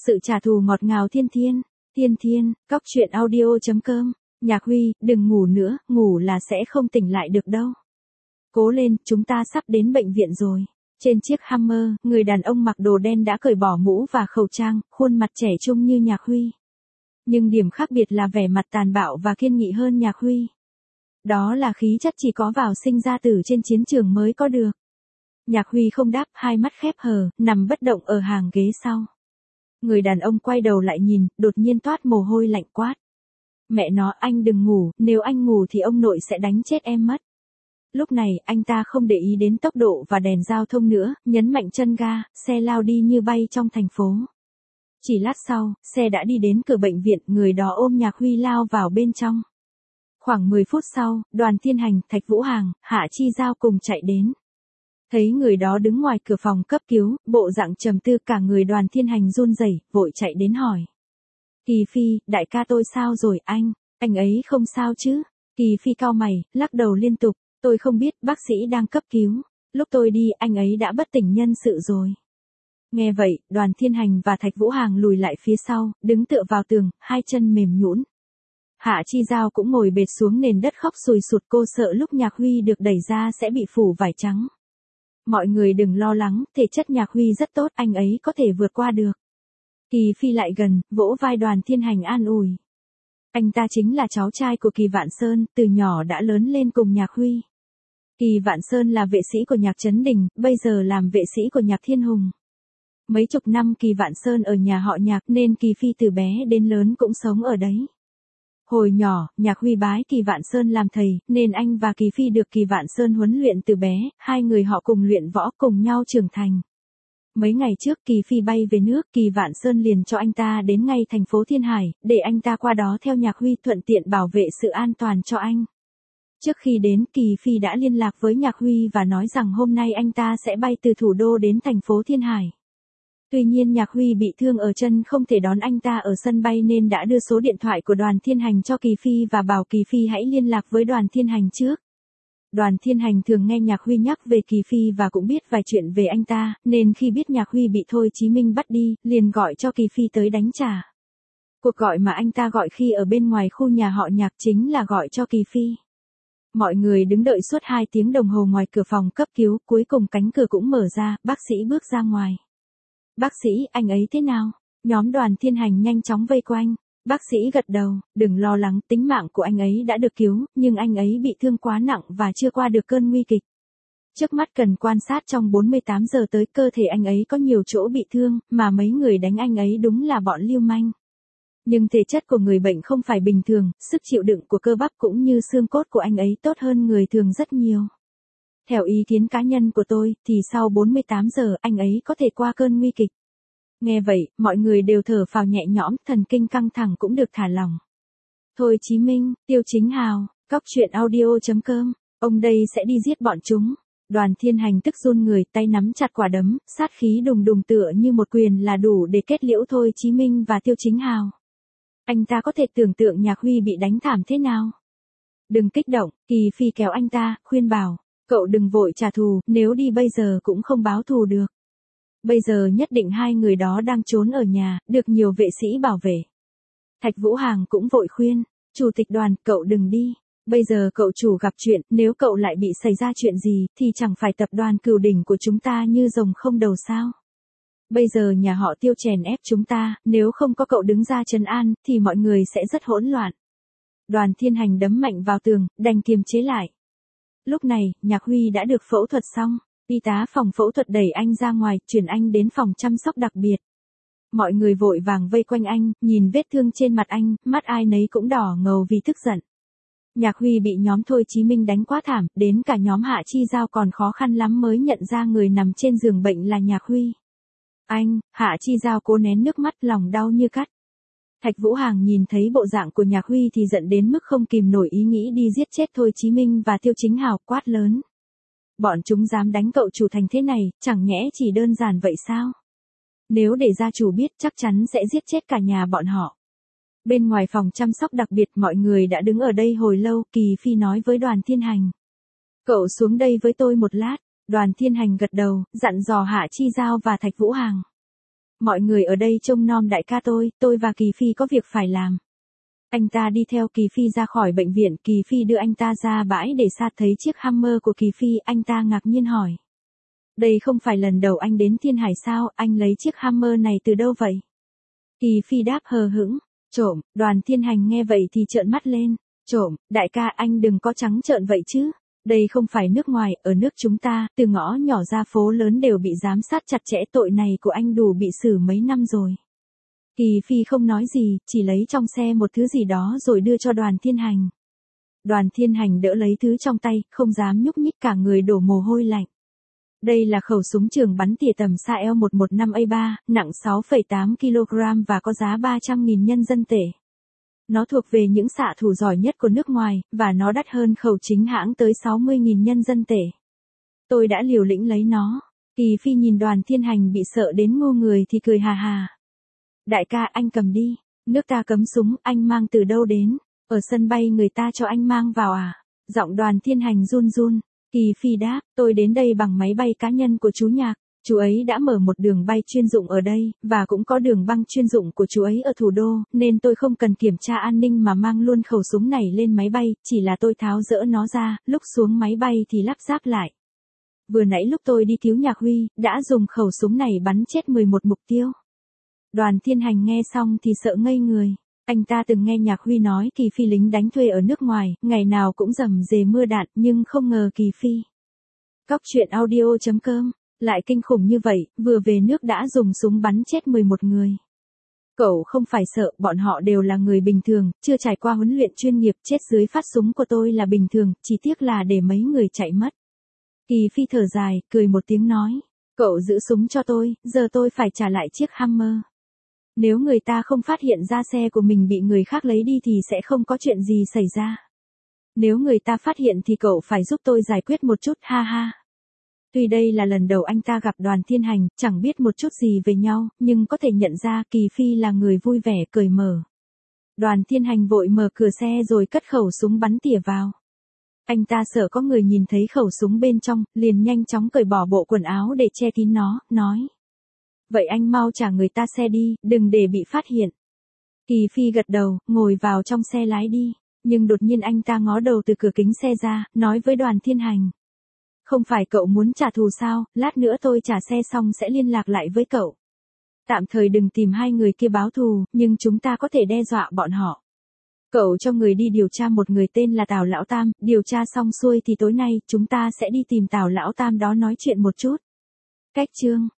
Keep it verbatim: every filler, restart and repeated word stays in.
Sự trả thù ngọt ngào thiên thiên, thiên thiên, cóc truyện audio chấm com, Nhạc Huy, đừng ngủ nữa, ngủ là sẽ không tỉnh lại được đâu. Cố lên, chúng ta sắp đến bệnh viện rồi. Trên chiếc Hummer, người đàn ông mặc đồ đen đã cởi bỏ mũ và khẩu trang, khuôn mặt trẻ trung như Nhạc Huy. Nhưng điểm khác biệt là vẻ mặt tàn bạo và kiên nghị hơn Nhạc Huy. Đó là khí chất chỉ có vào sinh ra tử trên chiến trường mới có được. Nhạc Huy không đáp, hai mắt khép hờ, nằm bất động ở hàng ghế sau. Người đàn ông quay đầu lại nhìn, đột nhiên toát mồ hôi lạnh quát. Mẹ nó, anh đừng ngủ, nếu anh ngủ thì ông nội sẽ đánh chết em mất. Lúc này, anh ta không để ý đến tốc độ và đèn giao thông nữa, nhấn mạnh chân ga, xe lao đi như bay trong thành phố. Chỉ lát sau, xe đã đi đến cửa bệnh viện, người đó ôm Nhạc Huy lao vào bên trong. Khoảng mười phút sau, Đoàn Thiên Hành, Thạch Vũ Hàng, Hạ Chi Giao cùng chạy đến. Thấy người đó đứng ngoài cửa phòng cấp cứu, bộ dạng trầm tư, cả người Đoàn Thiên Hành run rẩy, vội chạy đến hỏi. Kỳ Phi, đại ca tôi sao rồi anh, anh ấy không sao chứ? Kỳ Phi cau mày, lắc đầu liên tục, tôi không biết, bác sĩ đang cấp cứu, lúc tôi đi anh ấy đã bất tỉnh nhân sự rồi. Nghe vậy, Đoàn Thiên Hành và Thạch Vũ Hàng lùi lại phía sau, đứng tựa vào tường, hai chân mềm nhũn. Hạ Chi Giao cũng ngồi bệt xuống nền đất khóc sùi sụt, cô sợ lúc Nhạc Huy được đẩy ra sẽ bị phủ vải trắng. Mọi người đừng lo lắng, thể chất Nhạc Huy rất tốt, anh ấy có thể vượt qua được. Kỳ Phi lại gần, vỗ vai Đoàn Thiên Hành an ủi. Anh ta chính là cháu trai của Kỳ Vạn Sơn, từ nhỏ đã lớn lên cùng Nhạc Huy. Kỳ Vạn Sơn là vệ sĩ của Nhạc Trấn Đình, bây giờ làm vệ sĩ của Nhạc Thiên Hùng. Mấy chục năm Kỳ Vạn Sơn ở nhà họ Nhạc nên Kỳ Phi từ bé đến lớn cũng sống ở đấy. Hồi nhỏ, Nhạc Huy bái Kỳ Vạn Sơn làm thầy, nên anh và Kỳ Phi được Kỳ Vạn Sơn huấn luyện từ bé, hai người họ cùng luyện võ cùng nhau trưởng thành. Mấy ngày trước Kỳ Phi bay về nước, Kỳ Vạn Sơn liền cho anh ta đến ngay thành phố Thiên Hải, để anh ta qua đó theo Nhạc Huy thuận tiện bảo vệ sự an toàn cho anh. Trước khi đến, Kỳ Phi đã liên lạc với Nhạc Huy và nói rằng hôm nay anh ta sẽ bay từ thủ đô đến thành phố Thiên Hải. Tuy nhiên Nhạc Huy bị thương ở chân không thể đón anh ta ở sân bay nên đã đưa số điện thoại của Đoàn Thiên Hành cho Kỳ Phi và bảo Kỳ Phi hãy liên lạc với Đoàn Thiên Hành trước. Đoàn Thiên Hành thường nghe Nhạc Huy nhắc về Kỳ Phi và cũng biết vài chuyện về anh ta, nên khi biết Nhạc Huy bị Thôi Chí Minh bắt đi, liền gọi cho Kỳ Phi tới đánh trả. Cuộc gọi mà anh ta gọi khi ở bên ngoài khu nhà họ Nhạc chính là gọi cho Kỳ Phi. Mọi người đứng đợi suốt hai tiếng đồng hồ ngoài cửa phòng cấp cứu, cuối cùng cánh cửa cũng mở ra, bác sĩ bước ra ngoài. Bác sĩ, anh ấy thế nào? Nhóm Đoàn Thiên Hành nhanh chóng vây quanh. Bác sĩ gật đầu, đừng lo lắng, tính mạng của anh ấy đã được cứu, nhưng anh ấy bị thương quá nặng và chưa qua được cơn nguy kịch. Trước mắt cần quan sát trong bốn mươi tám giờ tới, cơ thể anh ấy có nhiều chỗ bị thương, mà mấy người đánh anh ấy đúng là bọn lưu manh. Nhưng thể chất của người bệnh không phải bình thường, sức chịu đựng của cơ bắp cũng như xương cốt của anh ấy tốt hơn người thường rất nhiều. Theo ý kiến cá nhân của tôi, thì sau bốn mươi tám giờ anh ấy có thể qua cơn nguy kịch. Nghe vậy, mọi người đều thở phào nhẹ nhõm, thần kinh căng thẳng cũng được thả lỏng. Thôi Chí Minh, Tiêu Chính Hào, cóc truyện audio chấm com, ông đây sẽ đi giết bọn chúng. Đoàn Thiên Hành tức run người, tay nắm chặt quả đấm, sát khí đùng đùng tựa như một quyền là đủ để kết liễu Thôi Chí Minh và Tiêu Chính Hào. Anh ta có thể tưởng tượng Nhạc Huy bị đánh thảm thế nào. Đừng kích động, Kỳ Phi kéo anh ta, khuyên bảo. Cậu đừng vội trả thù, nếu đi bây giờ cũng không báo thù được. Bây giờ nhất định hai người đó đang trốn ở nhà, được nhiều vệ sĩ bảo vệ. Thạch Vũ Hàng cũng vội khuyên, Chủ tịch Đoàn, cậu đừng đi. Bây giờ cậu chủ gặp chuyện, nếu cậu lại bị xảy ra chuyện gì, thì chẳng phải tập đoàn Cửu Đỉnh của chúng ta như rồng không đầu sao. Bây giờ nhà họ Tiêu chèn ép chúng ta, nếu không có cậu đứng ra trấn an, thì mọi người sẽ rất hỗn loạn. Đoàn Thiên Hành đấm mạnh vào tường, đành kiềm chế lại. Lúc này, Nhạc Huy đã được phẫu thuật xong, y tá phòng phẫu thuật đẩy anh ra ngoài, chuyển anh đến phòng chăm sóc đặc biệt. Mọi người vội vàng vây quanh anh, nhìn vết thương trên mặt anh, mắt ai nấy cũng đỏ ngầu vì tức giận. Nhạc Huy bị nhóm Thôi Chí Minh đánh quá thảm, đến cả nhóm Hạ Chi Giao còn khó khăn lắm mới nhận ra người nằm trên giường bệnh là Nhạc Huy. Anh, Hạ Chi Giao cố nén nước mắt, lòng đau như cắt. Thạch Vũ Hàng nhìn thấy bộ dạng của Nhạc Huy thì giận đến mức không kìm nổi ý nghĩ đi giết chết Thôi Chí Minh và Tiêu Chính Hào, quát lớn. Bọn chúng dám đánh cậu chủ thành thế này, chẳng nhẽ chỉ đơn giản vậy sao? Nếu để gia chủ biết chắc chắn sẽ giết chết cả nhà bọn họ. Bên ngoài phòng chăm sóc đặc biệt mọi người đã đứng ở đây hồi lâu, Kỳ Phi nói với Đoàn Thiên Hành. Cậu xuống đây với tôi một lát. Đoàn Thiên Hành gật đầu, dặn dò Hạ Chi Giao và Thạch Vũ Hàng. Mọi người ở đây trông nom đại ca tôi, tôi và Kỳ Phi có việc phải làm. Anh ta đi theo Kỳ Phi ra khỏi bệnh viện, Kỳ Phi đưa anh ta ra bãi để sát, thấy chiếc Hammer của Kỳ Phi, anh ta ngạc nhiên hỏi. Đây không phải lần đầu anh đến Thiên Hải sao, anh lấy chiếc Hammer này từ đâu vậy? Kỳ Phi đáp hờ hững, trộm. Đoàn Thiên Hành nghe vậy thì trợn mắt lên, trộm, đại ca anh đừng có trắng trợn vậy chứ. Đây không phải nước ngoài, ở nước chúng ta, từ ngõ nhỏ ra phố lớn đều bị giám sát chặt chẽ, tội này của anh đủ bị xử mấy năm rồi. Kỳ Phi không nói gì, chỉ lấy trong xe một thứ gì đó rồi đưa cho Đoàn Thiên Hành. Đoàn Thiên Hành đỡ lấy thứ trong tay, không dám nhúc nhích, cả người đổ mồ hôi lạnh. Đây là khẩu súng trường bắn tỉa tầm xa L một một năm A ba, nặng sáu phẩy tám ki lô gam và có giá ba trăm nghìn nhân dân tệ. Nó thuộc về những xạ thủ giỏi nhất của nước ngoài, và nó đắt hơn khẩu chính hãng tới sáu mươi nghìn nhân dân tệ. Tôi đã liều lĩnh lấy nó. Kỳ Phi nhìn Đoàn Thiên Hành bị sợ đến ngu người thì cười hà hà. Đại ca anh cầm đi, nước ta cấm súng, anh mang từ đâu đến? Ở sân bay người ta cho anh mang vào à? Giọng Đoàn Thiên Hành run run. Kỳ Phi đáp, tôi đến đây bằng máy bay cá nhân của chú Nhạc. Chú ấy đã mở một đường bay chuyên dụng ở đây, và cũng có đường băng chuyên dụng của chú ấy ở thủ đô, nên tôi không cần kiểm tra an ninh mà mang luôn khẩu súng này lên máy bay, chỉ là tôi tháo dỡ nó ra, lúc xuống máy bay thì lắp ráp lại. Vừa nãy lúc tôi đi cứu Nhạc Huy, đã dùng khẩu súng này bắn chết mười một mục tiêu. Đoàn Thiên Hành nghe xong thì sợ ngây người. Anh ta từng nghe Nhạc Huy nói Kỳ Phi lính đánh thuê ở nước ngoài, ngày nào cũng rầm rề mưa đạn, nhưng không ngờ Kỳ Phi. Cóc truyện audio chấm com lại kinh khủng như vậy, vừa về nước đã dùng súng bắn chết mười một người. Cậu không phải sợ, bọn họ đều là người bình thường, chưa trải qua huấn luyện chuyên nghiệp, chết dưới phát súng của tôi là bình thường, chỉ tiếc là để mấy người chạy mất. Kỳ Phi thở dài, cười một tiếng nói, cậu giữ súng cho tôi, giờ tôi phải trả lại chiếc Hammer. Nếu người ta không phát hiện ra xe của mình bị người khác lấy đi thì sẽ không có chuyện gì xảy ra. Nếu người ta phát hiện thì cậu phải giúp tôi giải quyết một chút, ha ha. Tuy đây là lần đầu anh ta gặp Đoàn Thiên Hành, chẳng biết một chút gì về nhau, nhưng có thể nhận ra Kỳ Phi là người vui vẻ, cởi mở. Đoàn Thiên Hành vội mở cửa xe rồi cất khẩu súng bắn tỉa vào. Anh ta sợ có người nhìn thấy khẩu súng bên trong, liền nhanh chóng cởi bỏ bộ quần áo để che kín nó, nói. Vậy anh mau trả người ta xe đi, đừng để bị phát hiện. Kỳ Phi gật đầu, ngồi vào trong xe lái đi. Nhưng đột nhiên anh ta ngó đầu từ cửa kính xe ra, nói với Đoàn Thiên Hành. Không phải cậu muốn trả thù sao, lát nữa tôi trả xe xong sẽ liên lạc lại với cậu. Tạm thời đừng tìm hai người kia báo thù, nhưng chúng ta có thể đe dọa bọn họ. Cậu cho người đi điều tra một người tên là Tào Lão Tam, điều tra xong xuôi thì tối nay chúng ta sẽ đi tìm Tào Lão Tam đó nói chuyện một chút. Cách chương